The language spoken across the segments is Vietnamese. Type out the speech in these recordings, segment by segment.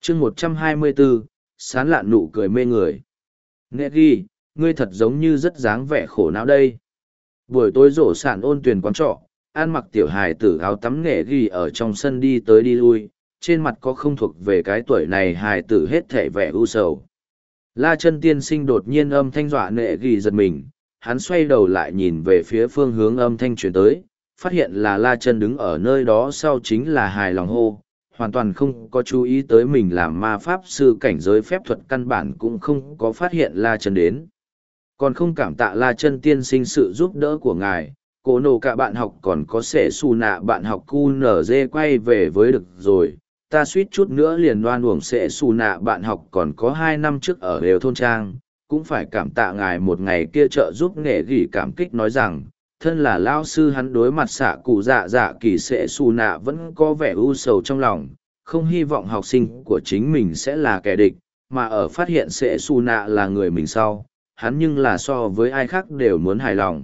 chương 124, sán lạn nụ cười mê người. Nghệ ghi, ngươi thật giống như rất dáng vẻ khổ não đây. Buổi tối rổ sạn ôn tuyển quán trọ, ăn mặc tiểu hài tử áo tắm nghệ ghi ở trong sân đi tới đi lui, trên mặt có không thuộc về cái tuổi này hài tử hết thể vẻ u sầu. La chân tiên sinh đột nhiên âm thanh dọa nghệ ghi giật mình, hắn xoay đầu lại nhìn về phía phương hướng âm thanh truyền tới, phát hiện là La chân đứng ở nơi đó sau chính là hài lòng hô, hoàn toàn không có chú ý tới mình làm ma pháp sư cảnh giới phép thuật căn bản cũng không có phát hiện La chân đến. Còn không cảm tạ La chân tiên sinh sự giúp đỡ của ngài, cổ nổ cả bạn học còn có sẻ xù nạ bạn học QNZ quay về với được rồi, ta suýt chút nữa liền đoan uổng sẻ xù nạ bạn học còn có 2 năm trước ở đều thôn trang, cũng phải cảm tạ ngài một ngày kia trợ giúp nghệ gỉ cảm kích nói rằng, thân là lao sư hắn đối mặt xạ cụ dạ dạ kỳ sẻ xù nạ vẫn có vẻ u sầu trong lòng, không hy vọng học sinh của chính mình sẽ là kẻ địch, mà ở phát hiện sẻ xù nạ là người mình sau, hắn nhưng là so với ai khác đều muốn hài lòng.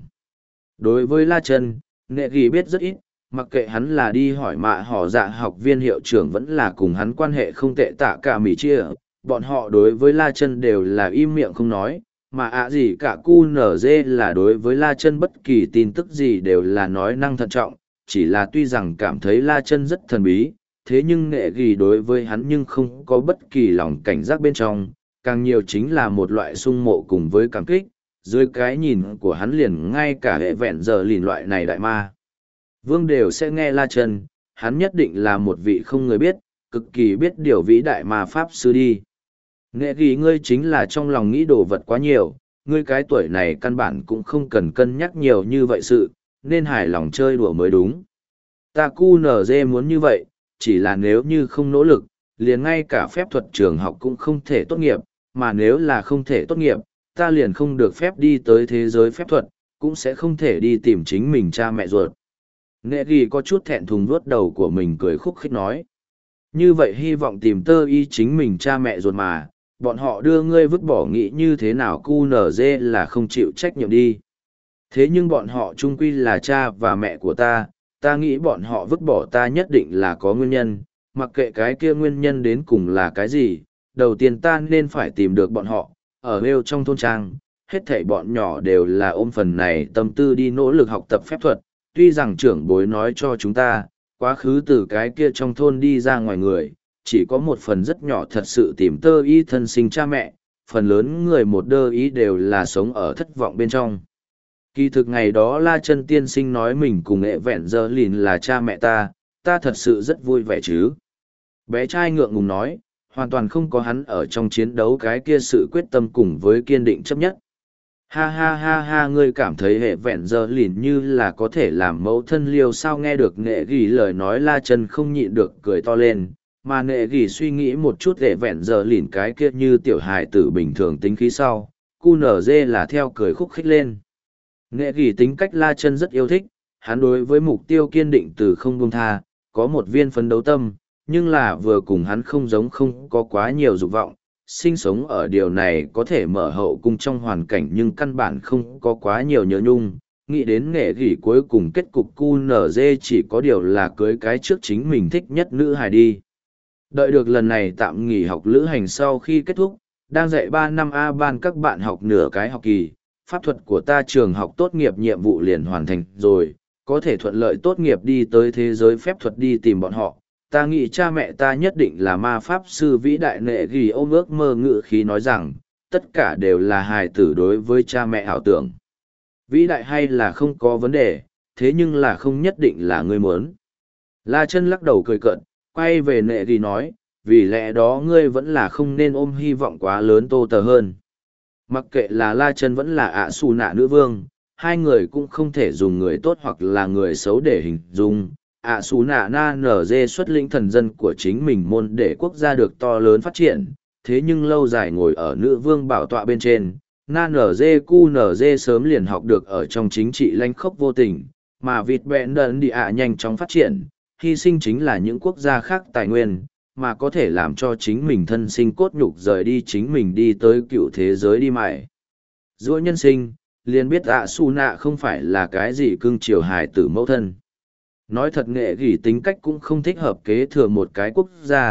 Đối với La Chân, nghệ ghi biết rất ít, mặc kệ hắn là đi hỏi mạ họ dạ học viên hiệu trưởng vẫn là cùng hắn quan hệ không tệ tạ cả mỉ chia, bọn họ đối với La Chân đều là im miệng không nói, mà gì cả QNZ là đối với La Chân bất kỳ tin tức gì đều là nói năng thận trọng, chỉ là tuy rằng cảm thấy La Chân rất thần bí, thế nhưng nghệ ghi đối với hắn nhưng không có bất kỳ lòng cảnh giác bên trong, càng nhiều chính là một loại sung mộ cùng với cảm kích, dưới cái nhìn của hắn liền ngay cả hệ vẹn giờ lìn loại này đại ma. Vương đều sẽ nghe La Chân, hắn nhất định là một vị không người biết, cực kỳ biết điều vĩ đại ma pháp sư đi. Nghệ ghi ngươi chính là trong lòng nghĩ đồ vật quá nhiều, ngươi cái tuổi này căn bản cũng không cần cân nhắc nhiều như vậy sự, nên hài lòng chơi đùa mới đúng. Ta QNZ muốn như vậy, chỉ là nếu như không nỗ lực, liền ngay cả phép thuật trường học cũng không thể tốt nghiệp, mà nếu là không thể tốt nghiệp, ta liền không được phép đi tới thế giới phép thuật, cũng sẽ không thể đi tìm chính mình cha mẹ ruột. Nghệ ghi có chút thẹn thùng vuốt đầu của mình cười khúc khích nói. Như vậy hy vọng tìm tơ y chính mình cha mẹ ruột mà, bọn họ đưa ngươi vứt bỏ nghĩ như thế nào QNZ là không chịu trách nhiệm đi. Thế nhưng bọn họ chung quy là cha và mẹ của ta nghĩ bọn họ vứt bỏ ta nhất định là có nguyên nhân, mặc kệ cái kia nguyên nhân đến cùng là cái gì, đầu tiên ta nên phải tìm được bọn họ, ở nêu trong thôn trang, hết thảy bọn nhỏ đều là ôm phần này tâm tư đi nỗ lực học tập phép thuật, tuy rằng trưởng bối nói cho chúng ta, quá khứ từ cái kia trong thôn đi ra ngoài người, chỉ có một phần rất nhỏ thật sự tìm tơ y thân sinh cha mẹ, phần lớn người một đơ ý đều là sống ở thất vọng bên trong. Kỳ thực ngày đó La Chân tiên sinh nói mình cùng nghệ vẹn giờ lìn là cha mẹ ta thật sự rất vui vẻ chứ. Bé trai ngượng ngùng nói, hoàn toàn không có hắn ở trong chiến đấu cái kia sự quyết tâm cùng với kiên định chấp nhất. Ha ha ha ha, ngươi cảm thấy hệ vẹn giờ lìn như là có thể làm mẫu thân liêu sao? Nghe được nghệ ghi lời nói La Chân không nhịn được cười to lên, mà nghệ ghi suy nghĩ một chút hệ vẹn giờ lìn cái kia như tiểu hài tử bình thường tính khí sau, QNZ là theo cười khúc khích lên. Nghệ ghi tính cách La Chân rất yêu thích, hắn đối với mục tiêu kiên định từ không buông tha, có một viên phấn đấu tâm, nhưng là vừa cùng hắn không giống, không có quá nhiều dục vọng, sinh sống ở điều này có thể mở hậu cung trong hoàn cảnh nhưng căn bản không có quá nhiều nhớ nhung. Nghĩ đến nghệ gỉ cuối cùng kết cục QNZ chỉ có điều là cưới cái trước chính mình thích nhất nữ hài đi. Đợi được lần này tạm nghỉ học lữ hành sau khi kết thúc, đang dạy 3 năm A ban các bạn học nửa cái học kỳ, pháp thuật của ta trường học tốt nghiệp nhiệm vụ liền hoàn thành rồi, có thể thuận lợi tốt nghiệp đi tới thế giới phép thuật đi tìm bọn họ. Ta nghĩ cha mẹ ta nhất định là ma pháp sư vĩ đại. Nệ ghi ôm ước mơ ngự khí nói rằng, tất cả đều là hài tử đối với cha mẹ ảo tưởng. Vĩ đại hay là không có vấn đề, thế nhưng là không nhất định là ngươi muốn. La Chân lắc đầu cười cợt, quay về nệ ghi nói, vì lẽ đó ngươi vẫn là không nên ôm hy vọng quá lớn tô tờ hơn. Mặc kệ là La Chân vẫn là ạ xù nạ nữ vương, hai người cũng không thể dùng người tốt hoặc là người xấu để hình dung. ạ xù nạ na nở dê xuất lĩnh thần dân của chính mình môn để quốc gia được to lớn phát triển, thế nhưng lâu dài ngồi ở nữ vương bảo tọa bên trên, na nở dê cu nở dê sớm liền học được ở trong chính trị lanh khốc vô tình, mà vịt bẹn đần đi ạ nhanh chóng phát triển, hy sinh chính là những quốc gia khác tài nguyên, mà có thể làm cho chính mình thân sinh cốt nhục rời đi chính mình đi tới cựu thế giới đi mãi. Giữa nhân sinh, liền biết ạ xù nạ không phải là cái gì cưng chiều hài tử mẫu thân. Nói thật nghệ gỉ tính cách cũng không thích hợp kế thừa một cái quốc gia,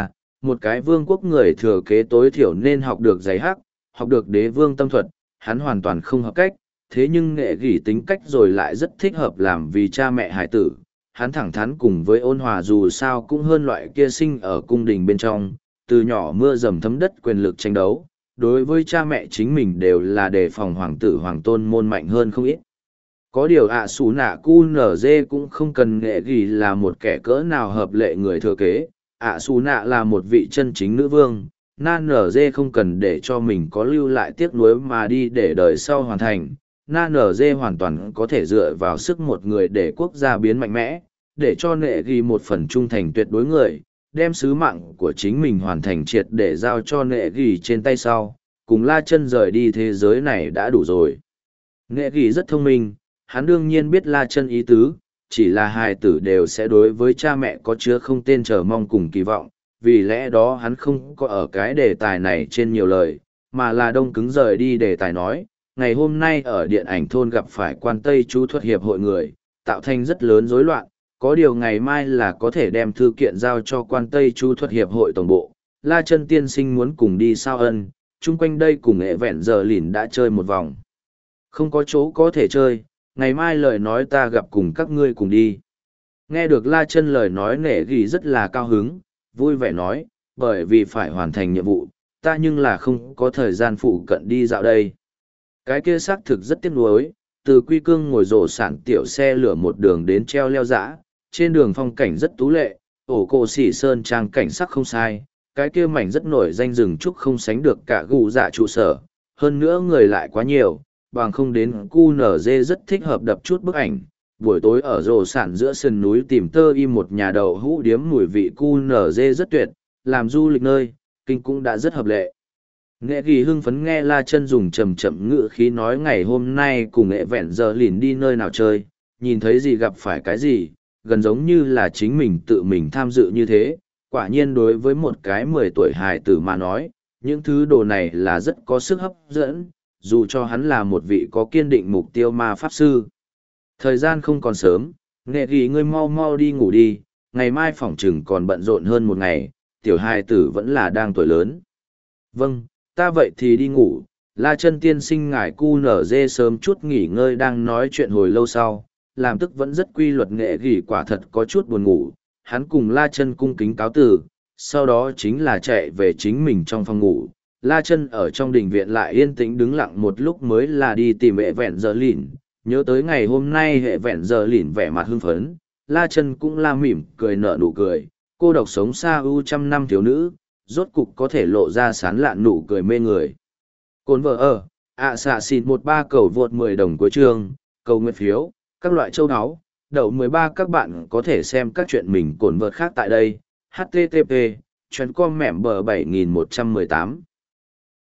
một cái vương quốc người thừa kế tối thiểu nên học được giày hắc, học được đế vương tâm thuật, hắn hoàn toàn không hợp cách, thế nhưng nghệ gỉ tính cách rồi lại rất thích hợp làm vì cha mẹ hải tử. Hắn thẳng thắn cùng với ôn hòa dù sao cũng hơn loại kia sinh ở cung đình bên trong, từ nhỏ mưa dầm thấm đất quyền lực tranh đấu, đối với cha mẹ chính mình đều là đề phòng hoàng tử hoàng tôn môn mạnh hơn không ít. Có điều ạ xù nạ cu nở dê cũng không cần nghệ gỉ là một kẻ cỡ nào hợp lệ người thừa kế, ạ xù nạ là một vị chân chính nữ vương, na nở dê không cần để cho mình có lưu lại tiếc nuối mà đi để đời sau hoàn thành. Na nở dê hoàn toàn có thể dựa vào sức một người để quốc gia biến mạnh mẽ, để cho nệ ghi một phần trung thành tuyệt đối người, đem sứ mạng của chính mình hoàn thành triệt để giao cho nệ ghi trên tay sau, cùng la chân rời đi thế giới này đã đủ rồi. Nệ ghi rất thông minh, hắn đương nhiên biết la chân ý tứ, chỉ là hài tử đều sẽ đối với cha mẹ có chứa không tên chờ mong cùng kỳ vọng, vì lẽ đó hắn không có ở cái đề tài này trên nhiều lời, mà là đông cứng rời đi đề tài nói, ngày hôm nay ở điện ảnh thôn gặp phải quan Tây chú thuật hiệp hội người, tạo thành rất lớn rối loạn, có điều ngày mai là có thể đem thư kiện giao cho quan Tây chú thuật hiệp hội tổng bộ, La Chân tiên sinh muốn cùng đi sao ân, chung quanh đây cùng ệ vẹn giờ lìn đã chơi một vòng. Không có chỗ có thể chơi, ngày mai lời nói ta gặp cùng các ngươi cùng đi. Nghe được La Chân lời nói nể ghi rất là cao hứng, vui vẻ nói, bởi vì phải hoàn thành nhiệm vụ, ta nhưng là không có thời gian phụ cận đi dạo đây. Cái kia xác thực rất tiếc nuối, từ Quy Cương ngồi rổ sản tiểu xe lửa một đường đến treo leo dã, trên đường phong cảnh rất tú lệ, ổ cổ xỉ sơn trang cảnh sắc không sai, cái kia mảnh rất nổi danh rừng trúc không sánh được cả gù dạ trụ sở, hơn nữa người lại quá nhiều, bằng không đến cu nở dê rất thích hợp đập chút bức ảnh. Buổi tối ở rổ sản giữa sườn núi tìm tơ im một nhà đậu hũ điếm mùi vị cu nở dê rất tuyệt, làm du lịch nơi, kinh cũng đã rất hợp lệ. Nghệ ghi hưng phấn nghe La Chân dùng chậm chậm ngữ khí nói ngày hôm nay cùng nghệ vẹn giờ lìn đi nơi nào chơi, nhìn thấy gì gặp phải cái gì, gần giống như là chính mình tự mình tham dự như thế. Quả nhiên đối với một cái 10 tuổi hài tử mà nói, những thứ đồ này là rất có sức hấp dẫn, dù cho hắn là một vị có kiên định mục tiêu ma pháp sư. Thời gian không còn sớm, nghệ ghi ngươi mau mau đi ngủ đi, ngày mai phỏng chừng còn bận rộn hơn một ngày, tiểu hài tử vẫn là đang tuổi lớn. Vâng, ta vậy thì đi ngủ. La Chân tiên sinh ngài cu nở dê sớm chút nghỉ ngơi đang nói chuyện hồi lâu sau, làm tức vẫn rất quy luật nghệ gỉ quả thật có chút buồn ngủ, hắn cùng La Chân cung kính cáo từ, sau đó chính là chạy về chính mình trong phòng ngủ. La Chân ở trong đình viện lại yên tĩnh đứng lặng một lúc mới là đi tìm hệ vẹn giờ lìn, nhớ tới ngày hôm nay hệ vẹn giờ lìn vẻ mặt hưng phấn, La Chân cũng la mỉm cười nở nụ cười, cô độc sống xa ưu trăm năm thiếu nữ, rốt cục có thể lộ ra sán lạn nụ cười mê người. Cồn vợ ở, xạ xịn 13 cầu vượt 10 đồng cuối chương, cầu nguyện phiếu, các loại châu áo, đậu 13 các bạn có thể xem các chuyện mình cồn vợt khác tại đây, http, chuyến com mẻm bờ 7118.